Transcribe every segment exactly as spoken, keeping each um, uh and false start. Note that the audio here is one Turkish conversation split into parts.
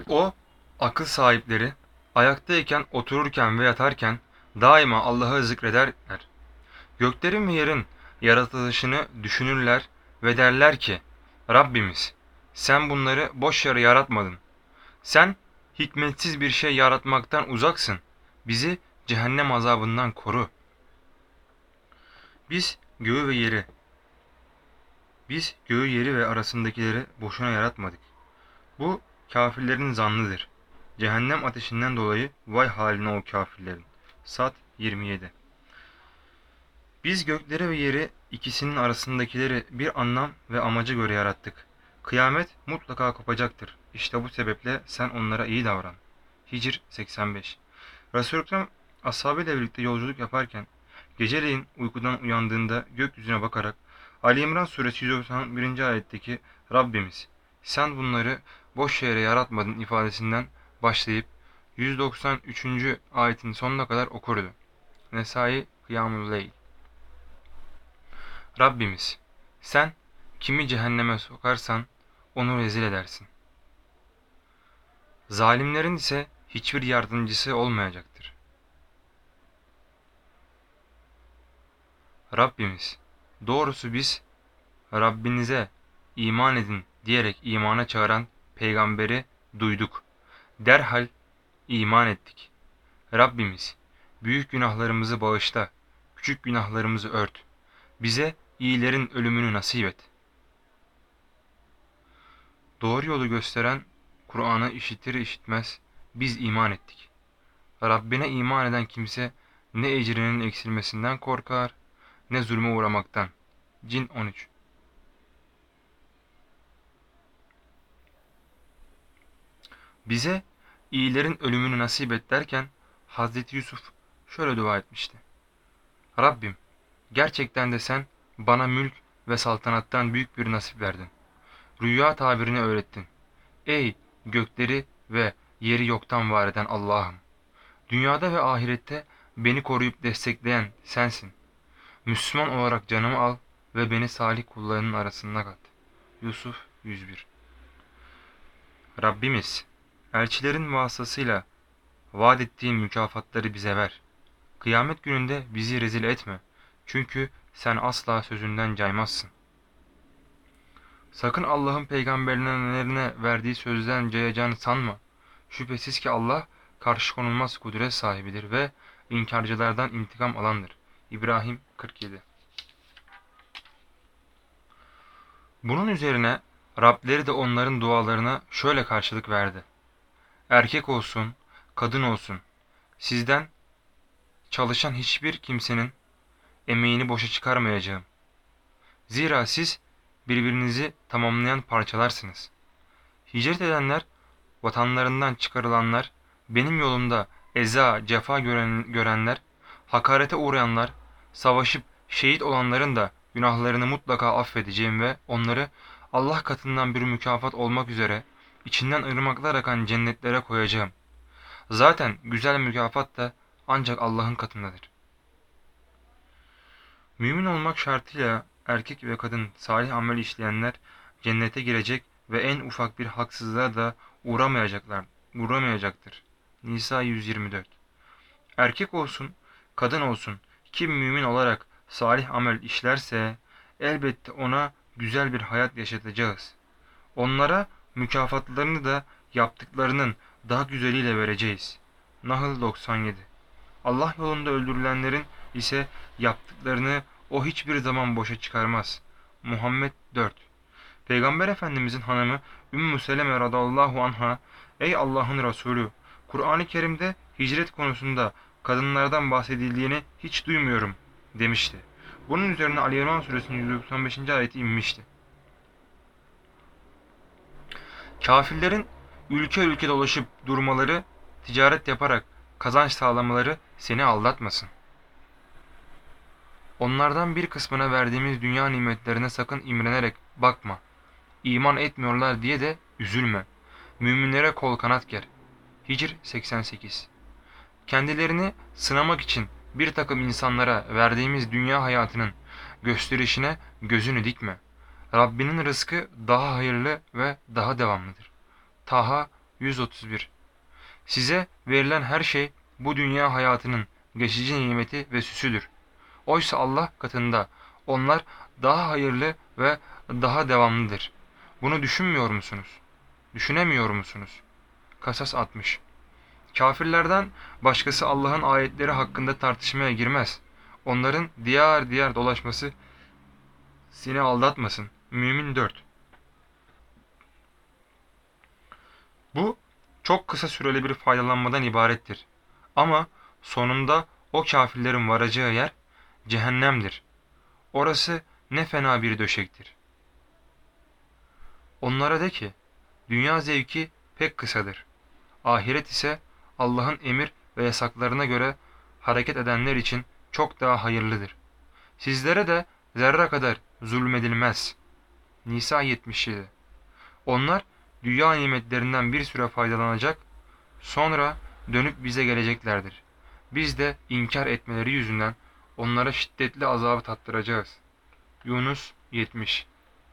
O, akıl sahipleri, ayaktayken, otururken ve yatarken daima Allah'ı zikrederler. Göklerin ve yerin yaratılışını düşünürler ve derler ki, Rabbimiz, sen bunları boş yere yaratmadın. Sen hikmetsiz bir şey yaratmaktan uzaksın. Bizi cehennem azabından koru. Biz göğü ve yeri, biz göğü yeri ve arasındakileri boşuna yaratmadık. Bu kafirlerin zannıdır. Cehennem ateşinden dolayı vay haline o kafirlerin. Sad yirmi yedi. Biz gökleri ve yeri ikisinin arasındakileri bir anlam ve amaca göre yarattık. Kıyamet mutlaka kopacaktır. İşte bu sebeple sen onlara iyi davran. Hicr seksen beş. Resul-i Ekrem ashabıyla birlikte yolculuk yaparken geceleyin uykudan uyandığında gökyüzüne bakarak Ali İmran suresi yüz doksan birinci ayetteki Rabbimiz sen bunları boş yere yaratmadın ifadesinden başlayıp yüz doksan üçüncü ayetin sonuna kadar okurdu. Nesai Kıyamul Leyl. Rabbimiz sen kimi cehenneme sokarsan onu rezil edersin. Zalimlerin ise hiçbir yardımcısı olmayacaktır. Rabbimiz doğrusu biz Rabbinize iman edin diyerek imana çağıran peygamberi duyduk. Derhal iman ettik. Rabbimiz büyük günahlarımızı bağışla, küçük günahlarımızı ört. Bize iyilerin ölümünü nasip et. Doğru yolu gösteren Kur'an'ı işitir işitmez biz iman ettik. Rabbine iman eden kimse ne ecrinin eksilmesinden korkar ne zulme uğramaktan. Cin on üç. Bize iyilerin ölümünü nasip et derken Hazreti Yusuf şöyle dua etmişti. Rabbim gerçekten de sen bana mülk ve saltanattan büyük bir nasip verdin. Rüya tabirini öğrettin. Ey gökleri ve yeri yoktan var eden Allah'ım! Dünyada ve ahirette beni koruyup destekleyen sensin. Müslüman olarak canımı al ve beni salih kullarının arasına kat. Yusuf yüz bir. Rabbimiz, elçilerin vasıtasıyla vaat ettiğin mükafatları bize ver. Kıyamet gününde bizi rezil etme. Çünkü sen asla sözünden caymazsın. Sakın Allah'ın peygamberlerine verdiği sözden cayacağını sanma. Şüphesiz ki Allah karşı konulmaz kudret sahibidir ve inkarcılardan intikam alandır. İbrahim kırk yedi. Bunun üzerine Rableri de onların dualarına şöyle karşılık verdi. Erkek olsun, kadın olsun, sizden çalışan hiçbir kimsenin emeğini boşa çıkarmayacağım. Zira siz birbirinizi tamamlayan parçalarsınız. Hicret edenler, vatanlarından çıkarılanlar, benim yolumda eza, cefa gören, görenler, hakarete uğrayanlar, savaşıp şehit olanların da günahlarını mutlaka affedeceğim ve onları Allah katından bir mükafat olmak üzere içinden ırmaklar akan cennetlere koyacağım. Zaten güzel mükafat da ancak Allah'ın katındadır. Mümin olmak şartıyla erkek ve kadın salih amel işleyenler cennete girecek ve en ufak bir haksızlığa da uğramayacaklar, uğramayacaktır. Nisa yüz yirmi dört. Erkek olsun, kadın olsun, kim mümin olarak salih amel işlerse elbette ona güzel bir hayat yaşatacağız. Onlara mükafatlarını da yaptıklarının daha güzeliyle vereceğiz. Nahl doksan yedi. Allah yolunda öldürülenlerin ise yaptıklarını o hiçbir zaman boşa çıkarmaz. Muhammed dört. Peygamber Efendimizin hanımı Ümmü Seleme radallahu anha, ey Allah'ın Resulü, Kur'an-ı Kerim'de hicret konusunda kadınlardan bahsedildiğini hiç duymuyorum demişti. Bunun üzerine Ali İmran suresinin yüz doksan beşinci ayeti inmişti. Kafirlerin ülke ülke dolaşıp durmaları, ticaret yaparak kazanç sağlamaları seni aldatmasın. Onlardan bir kısmına verdiğimiz dünya nimetlerine sakın imrenerek bakma. İman etmiyorlar diye de üzülme. Müminlere kol kanat ger. Hicr seksen sekiz. Kendilerini sınamak için bir takım insanlara verdiğimiz dünya hayatının gösterişine gözünü dikme. Rabbinin rızkı daha hayırlı ve daha devamlıdır. Taha yüz otuz bir. Size verilen her şey bu dünya hayatının geçici nimeti ve süsüdür. Oysa Allah katında onlar daha hayırlı ve daha devamlıdır. Bunu düşünmüyor musunuz? Düşünemiyor musunuz? Kasas altmış. Kafirlerden başkası Allah'ın ayetleri hakkında tartışmaya girmez. Onların diyar diyar dolaşması seni aldatmasın. Mümin dört. Bu çok kısa süreli bir faydalanmadan ibarettir. Ama sonunda o kafirlerin varacağı yer cehennemdir. Orası ne fena bir döşektir. Onlara de ki, dünya zevki pek kısadır. Ahiret ise Allah'ın emir ve yasaklarına göre hareket edenler için çok daha hayırlıdır. Sizlere de zerre kadar zulmedilmez. Nisa yetmiş yedi. Onlar dünya nimetlerinden bir süre faydalanacak, sonra dönüp bize geleceklerdir. Biz de inkar etmeleri yüzünden onlara şiddetli azabı tattıracağız. Yunus yetmiş.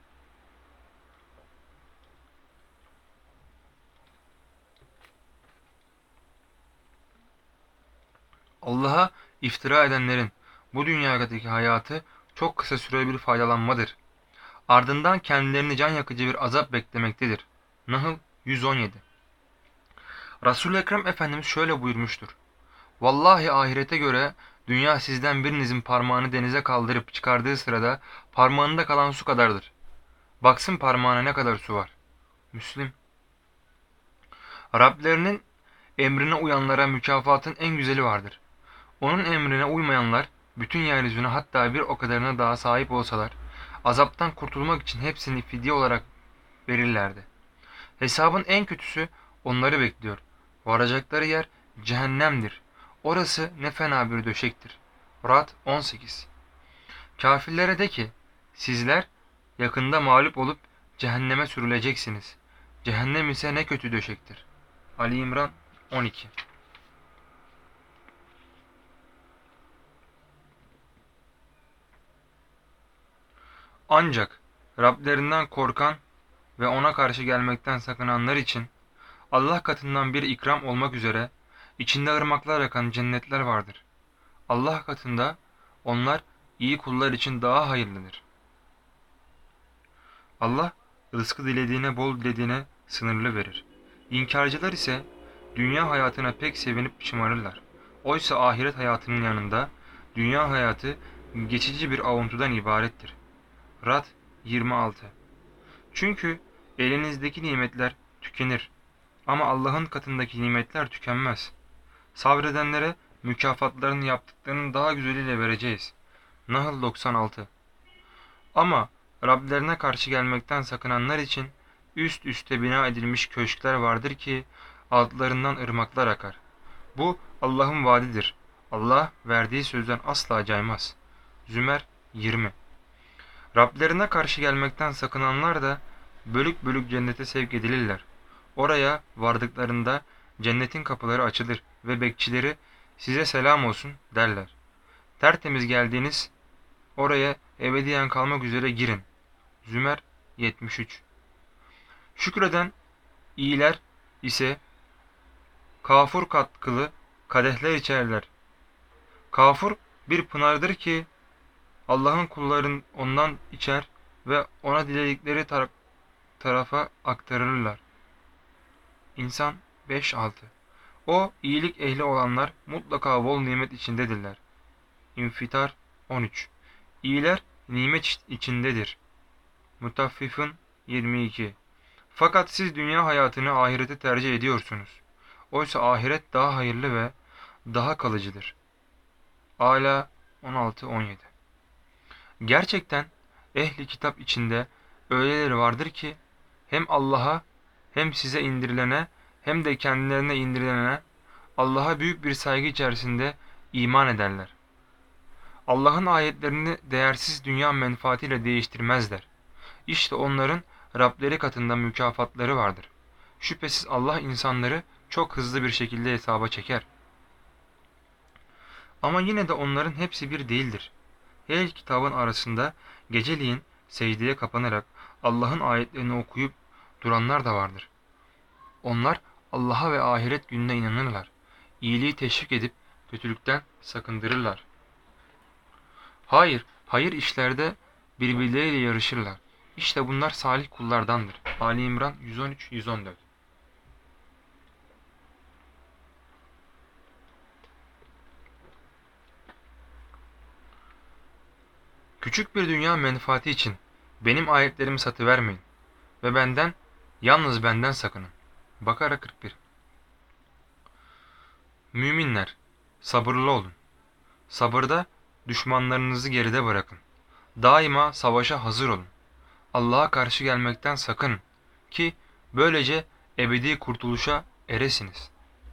Allah'a iftira edenlerin bu dünyadaki hayatı çok kısa süreli bir faydalanmadır. Ardından kendilerini can yakıcı bir azap beklemektedir. Nahl yüz on yedi. Resul-i Ekrem Efendimiz şöyle buyurmuştur. Vallahi ahirete göre dünya sizden birinizin parmağını denize kaldırıp çıkardığı sırada parmağında kalan su kadardır. Baksın parmağına ne kadar su var. Müslim. Rablerinin emrine uyanlara mükafatın en güzeli vardır. Onun emrine uymayanlar bütün yeryüzüne hatta bir o kadarına daha sahip olsalar azaptan kurtulmak için hepsini fidye olarak verirlerdi. Hesabın en kötüsü onları bekliyor. Varacakları yer cehennemdir. Orası ne fena bir döşektir. Ra'd on sekiz. Kafirlere de ki sizler yakında mağlup olup cehenneme sürüleceksiniz. Cehennem ise ne kötü döşektir. Ali İmran on iki. Ancak Rablerinden korkan ve ona karşı gelmekten sakınanlar için Allah katından bir ikram olmak üzere içinde ırmaklar akan cennetler vardır. Allah katında onlar iyi kullar için daha hayırlıdır. Allah rızkı dilediğine bol dilediğine sınırlı verir. İnkarcılar ise dünya hayatına pek sevinip şımarırlar. Oysa ahiret hayatının yanında dünya hayatı geçici bir avuntudan ibarettir. Ra'd yirmi altı. Çünkü elinizdeki nimetler tükenir ama Allah'ın katındaki nimetler tükenmez. Sabredenlere mükafatlarını yaptıklarının daha güzeliyle vereceğiz. Nahl doksan altı. Ama Rablerine karşı gelmekten sakınanlar için üst üste bina edilmiş köşkler vardır ki altlarından ırmaklar akar. Bu Allah'ın vaadidir. Allah verdiği sözden asla caymaz. Zümer yirmi. Rablerine karşı gelmekten sakınanlar da bölük bölük cennete sevk edilirler. Oraya vardıklarında cennetin kapıları açılır ve bekçileri size selam olsun derler. Tertemiz geldiğiniz oraya ebediyen kalmak üzere girin. Zümer yetmiş üç. Şükreden iyiler ise kafur katkılı kadehler içerler. Kafur bir pınardır ki Allah'ın kulların ondan içer ve ona diledikleri tar- tarafa aktarırlar. İnsan beş altı. O iyilik ehli olanlar mutlaka bol nimet içindedirler. İnfitar on üç. İyiler nimet içindedir. Mutaffifun yirmi iki. Fakat siz dünya hayatını ahirete tercih ediyorsunuz. Oysa ahiret daha hayırlı ve daha kalıcıdır. Ala on altı on yedi. Gerçekten ehli kitap içinde öyleleri vardır ki hem Allah'a hem size indirilene hem de kendilerine indirilene Allah'a büyük bir saygı içerisinde iman ederler. Allah'ın ayetlerini değersiz dünya menfaatiyle değiştirmezler. İşte onların Rableri katında mükafatları vardır. Şüphesiz Allah insanları çok hızlı bir şekilde hesaba çeker. Ama yine de onların hepsi bir değildir. Her kitabın arasında geceliğin secdeye kapanarak Allah'ın ayetlerini okuyup duranlar da vardır. Onlar Allah'a ve ahiret gününe inanırlar. İyiliği teşvik edip kötülükten sakındırırlar. Hayır, hayır işlerde birbirleriyle yarışırlar. İşte bunlar salih kullardandır. Ali İmran yüz on üç yüz on dört. Küçük bir dünya menfaati için benim ayetlerimi satıvermeyin ve benden, yalnız benden sakının. Bakara kırk bir. Müminler, sabırlı olun. Sabırda düşmanlarınızı geride bırakın. Daima savaşa hazır olun. Allah'a karşı gelmekten sakının ki böylece ebedi kurtuluşa eresiniz.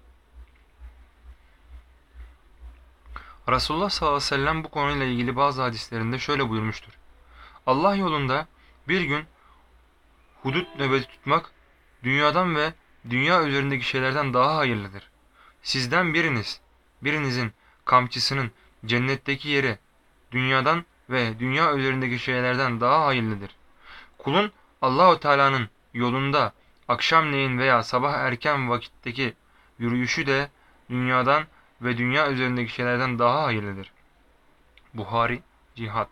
Resulullah sallallahu aleyhi ve sellem bu konuyla ilgili bazı hadislerinde şöyle buyurmuştur. Allah yolunda bir gün hudut nöbeti tutmak dünyadan ve dünya üzerindeki şeylerden daha hayırlıdır. Sizden biriniz, birinizin kamçısının cennetteki yeri dünyadan ve dünya üzerindeki şeylerden daha hayırlıdır. Kulun Allahu Teala'nın yolunda akşamleyin veya sabah erken vakitteki yürüyüşü de dünyadan ve dünya üzerindeki şeylerden daha hayırlıdır. Buhari, Cihad.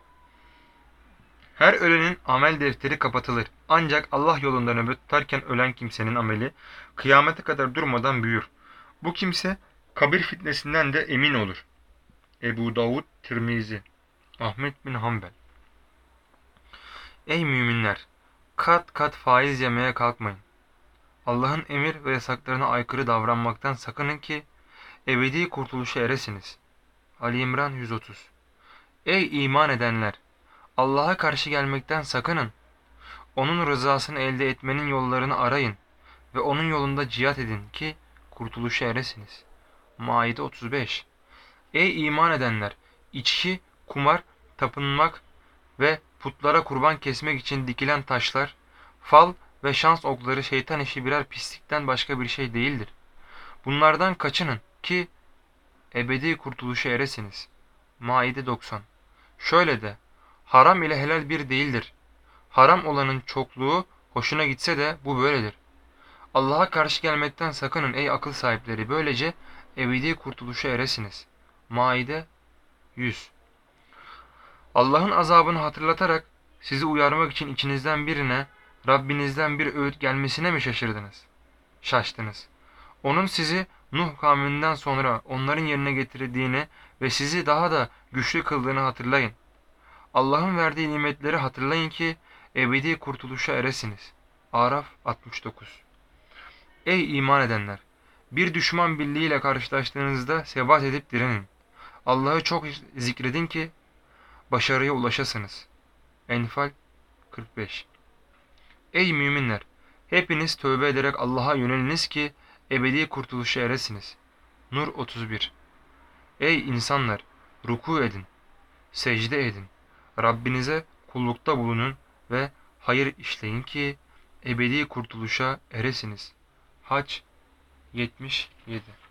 Her ölenin amel defteri kapatılır. Ancak Allah yolunda nöbet tutarken ölen kimsenin ameli kıyamete kadar durmadan büyür. Bu kimse kabir fitnesinden de emin olur. Ebu Davud, Tirmizi, Ahmet bin Hanbel. Ey müminler! Kat kat faiz yemeye kalkmayın. Allah'ın emir ve yasaklarına aykırı davranmaktan sakının ki ebedi kurtuluşa eresiniz. Ali İmran yüz otuz. Ey iman edenler! Allah'a karşı gelmekten sakının. Onun rızasını elde etmenin yollarını arayın ve onun yolunda cihat edin ki kurtuluşa eresiniz. Maide otuz beş. Ey iman edenler! İçki, kumar, tapınmak ve putlara kurban kesmek için dikilen taşlar, fal ve şans okları şeytan işi birer pislikten başka bir şey değildir. Bunlardan kaçının ki ebedi kurtuluşa eresiniz. Maide doksan. Şöyle de, haram ile helal bir değildir. Haram olanın çokluğu hoşuna gitse de bu böyledir. Allah'a karşı gelmekten sakının ey akıl sahipleri, böylece ebedi kurtuluşa eresiniz. Maide yüz. Allah'ın azabını hatırlatarak sizi uyarmak için içinizden birine Rabbinizden bir öğüt gelmesine mi şaşırdınız? Şaştınız. Onun sizi Nuh kavminden sonra onların yerine getirdiğini ve sizi daha da güçlü kıldığını hatırlayın. Allah'ın verdiği nimetleri hatırlayın ki ebedi kurtuluşa eresiniz. Araf altmış dokuz. Ey iman edenler! Bir düşman birliğiyle karşılaştığınızda sebat edip direnin. Allah'ı çok zikredin ki başarıya ulaşasınız. Enfal kırk beş. Ey müminler! Hepiniz tövbe ederek Allah'a yöneliniz ki ebedi kurtuluşa eresiniz. Nur otuz bir. Ey insanlar! Ruku edin, secde edin, Rabbinize kullukta bulunun ve hayır işleyin ki ebedi kurtuluşa eresiniz. Hac yetmiş yedi.